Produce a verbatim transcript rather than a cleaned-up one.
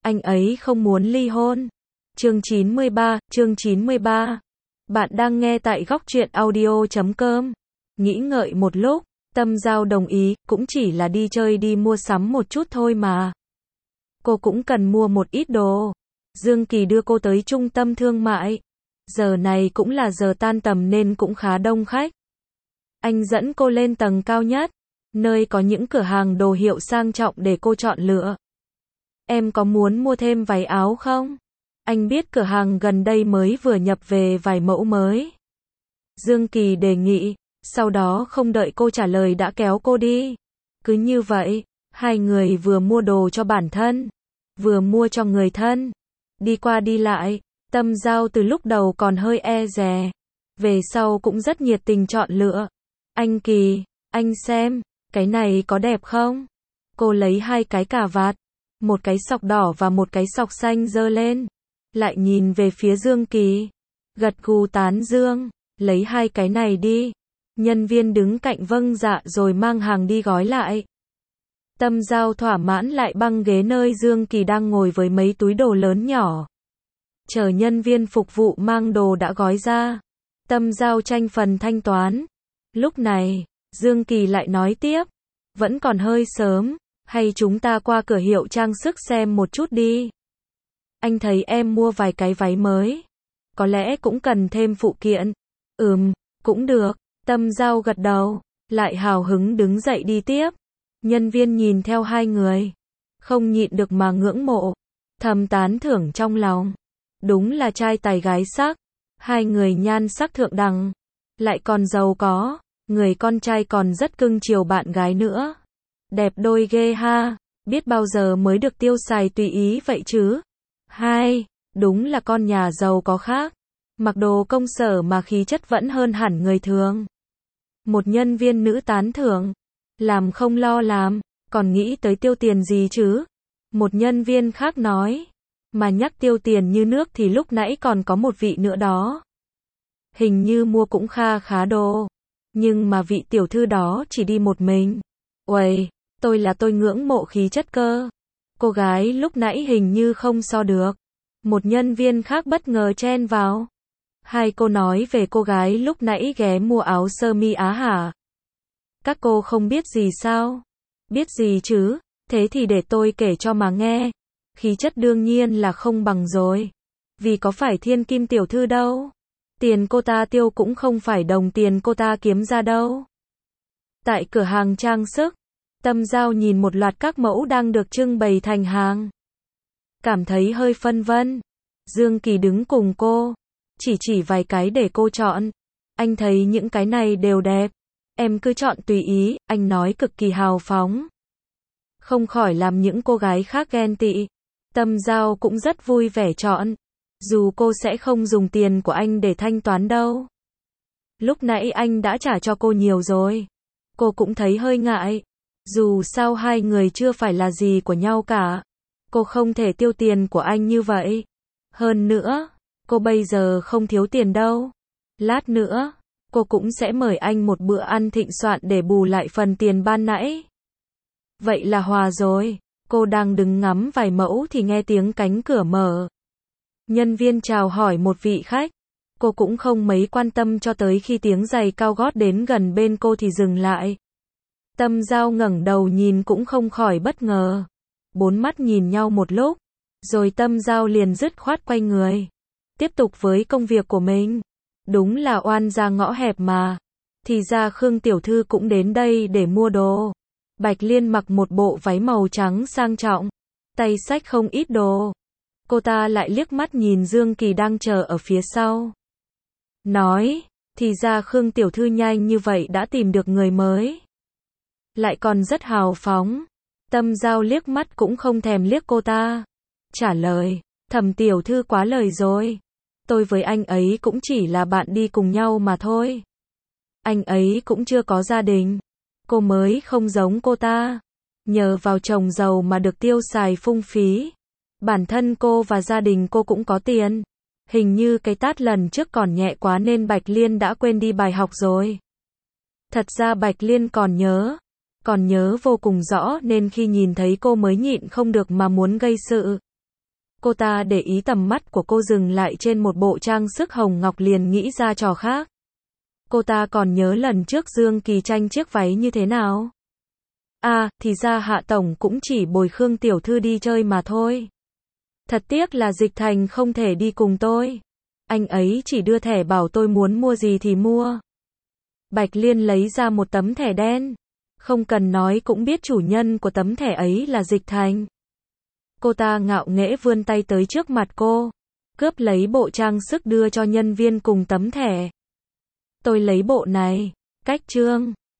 anh ấy không muốn ly hôn. Chương chín mươi ba, chương chín mươi ba. Bạn đang nghe tại góc truyện audio chấm com. Nghĩ ngợi một lúc, Tâm Giao đồng ý, cũng chỉ là đi chơi đi mua sắm một chút thôi mà. Cô cũng cần mua một ít đồ. Dương Kỳ đưa cô tới trung tâm thương mại. Giờ này cũng là giờ tan tầm nên cũng khá đông khách. Anh dẫn cô lên tầng cao nhất, nơi có những cửa hàng đồ hiệu sang trọng để cô chọn lựa. Em có muốn mua thêm váy áo không? Anh biết cửa hàng gần đây mới vừa nhập về vài mẫu mới. Dương Kỳ đề nghị, sau đó không đợi cô trả lời đã kéo cô đi. Cứ như vậy, hai người vừa mua đồ cho bản thân, vừa mua cho người thân. Đi qua đi lại, Tâm Giao từ lúc đầu còn hơi e dè, về sau cũng rất nhiệt tình chọn lựa. Anh Kỳ, anh xem, cái này có đẹp không? Cô lấy hai cái cà vạt, một cái sọc đỏ và một cái sọc xanh giơ lên, lại nhìn về phía Dương Kỳ, gật gù tán dương, lấy hai cái này đi. Nhân viên đứng cạnh vâng dạ rồi mang hàng đi gói lại. Tâm Giao thỏa mãn lại băng ghế nơi Dương Kỳ đang ngồi với mấy túi đồ lớn nhỏ. Chờ nhân viên phục vụ mang đồ đã gói ra, Tâm Giao tranh phần thanh toán. Lúc này, Dương Kỳ lại nói tiếp, vẫn còn hơi sớm, hay chúng ta qua cửa hiệu trang sức xem một chút đi. Anh thấy em mua vài cái váy mới, có lẽ cũng cần thêm phụ kiện. Ừm, cũng được. Tâm Giao gật đầu, lại hào hứng đứng dậy đi tiếp. Nhân viên nhìn theo hai người, không nhịn được mà ngưỡng mộ, thầm tán thưởng trong lòng. Đúng là trai tài gái sắc, hai người nhan sắc thượng đẳng, lại còn giàu có, người con trai còn rất cưng chiều bạn gái nữa. Đẹp đôi ghê ha, biết bao giờ mới được tiêu xài tùy ý vậy chứ. Hai, đúng là con nhà giàu có khác, mặc đồ công sở mà khí chất vẫn hơn hẳn người thường. Một nhân viên nữ tán thưởng, làm không lo làm, còn nghĩ tới tiêu tiền gì chứ? Một nhân viên khác nói, mà nhắc tiêu tiền như nước thì lúc nãy còn có một vị nữa đó. Hình như mua cũng kha khá đồ, nhưng mà vị tiểu thư đó chỉ đi một mình. Uầy, tôi là tôi ngưỡng mộ khí chất cơ. Cô gái lúc nãy hình như không so được. Một nhân viên khác bất ngờ chen vào. Hai cô nói về cô gái lúc nãy ghé mua áo sơ mi Á hả? Các cô không biết gì sao? Biết gì chứ? Thế thì để tôi kể cho mà nghe. Khí chất đương nhiên là không bằng rồi. Vì có phải thiên kim tiểu thư đâu. Tiền cô ta tiêu cũng không phải đồng tiền cô ta kiếm ra đâu. Tại cửa hàng trang sức, Tâm Giao nhìn một loạt các mẫu đang được trưng bày thành hàng. Cảm thấy hơi phân vân. Dương Kỳ đứng cùng cô, chỉ chỉ vài cái để cô chọn. Anh thấy những cái này đều đẹp. Em cứ chọn tùy ý, anh nói cực kỳ hào phóng. Không khỏi làm những cô gái khác ghen tị. Tâm Giao cũng rất vui vẻ chọn. Dù cô sẽ không dùng tiền của anh để thanh toán đâu. Lúc nãy anh đã trả cho cô nhiều rồi. Cô cũng thấy hơi ngại. Dù sao hai người chưa phải là gì của nhau cả. Cô không thể tiêu tiền của anh như vậy. Hơn nữa, cô bây giờ không thiếu tiền đâu. Lát nữa, cô cũng sẽ mời anh một bữa ăn thịnh soạn để bù lại phần tiền ban nãy. Vậy là hòa rồi. Cô đang đứng ngắm vài mẫu thì nghe tiếng cánh cửa mở. Nhân viên chào hỏi một vị khách. Cô cũng không mấy quan tâm cho tới khi tiếng giày cao gót đến gần bên cô thì dừng lại. Tâm Giao ngẩng đầu nhìn cũng không khỏi bất ngờ. Bốn mắt nhìn nhau một lúc, rồi Tâm Giao liền dứt khoát quay người, tiếp tục với công việc của mình. Đúng là oan ra ngõ hẹp mà. Thì ra Khương tiểu thư cũng đến đây để mua đồ. Bạch Liên mặc một bộ váy màu trắng sang trọng, tay xách không ít đồ. Cô ta lại liếc mắt nhìn Dương Kỳ đang chờ ở phía sau. Nói, thì ra Khương tiểu thư nhanh như vậy đã tìm được người mới. Lại còn rất hào phóng. Tâm Giao liếc mắt cũng không thèm liếc cô ta. Trả lời, Thẩm tiểu thư quá lời rồi. Tôi với anh ấy cũng chỉ là bạn đi cùng nhau mà thôi. Anh ấy cũng chưa có gia đình. Cô mới không giống cô ta. Nhờ vào chồng giàu mà được tiêu xài phung phí. Bản thân cô và gia đình cô cũng có tiền. Hình như cái tát lần trước còn nhẹ quá nên Bạch Liên đã quên đi bài học rồi. Thật ra Bạch Liên còn nhớ. Còn nhớ vô cùng rõ nên khi nhìn thấy cô mới nhịn không được mà muốn gây sự. Cô ta để ý tầm mắt của cô dừng lại trên một bộ trang sức hồng ngọc liền nghĩ ra trò khác. Cô ta còn nhớ lần trước Dương Kỳ tranh chiếc váy như thế nào. À, thì ra Hạ Tổng cũng chỉ bồi Khương Tiểu Thư đi chơi mà thôi. Thật tiếc là Dịch Thành không thể đi cùng tôi. Anh ấy chỉ đưa thẻ bảo tôi muốn mua gì thì mua. Bạch Liên lấy ra một tấm thẻ đen. Không cần nói cũng biết chủ nhân của tấm thẻ ấy là Dịch Thành. Cô ta ngạo nghễ vươn tay tới trước mặt cô, cướp lấy bộ trang sức đưa cho nhân viên cùng tấm thẻ. Tôi lấy bộ này. Cách trương.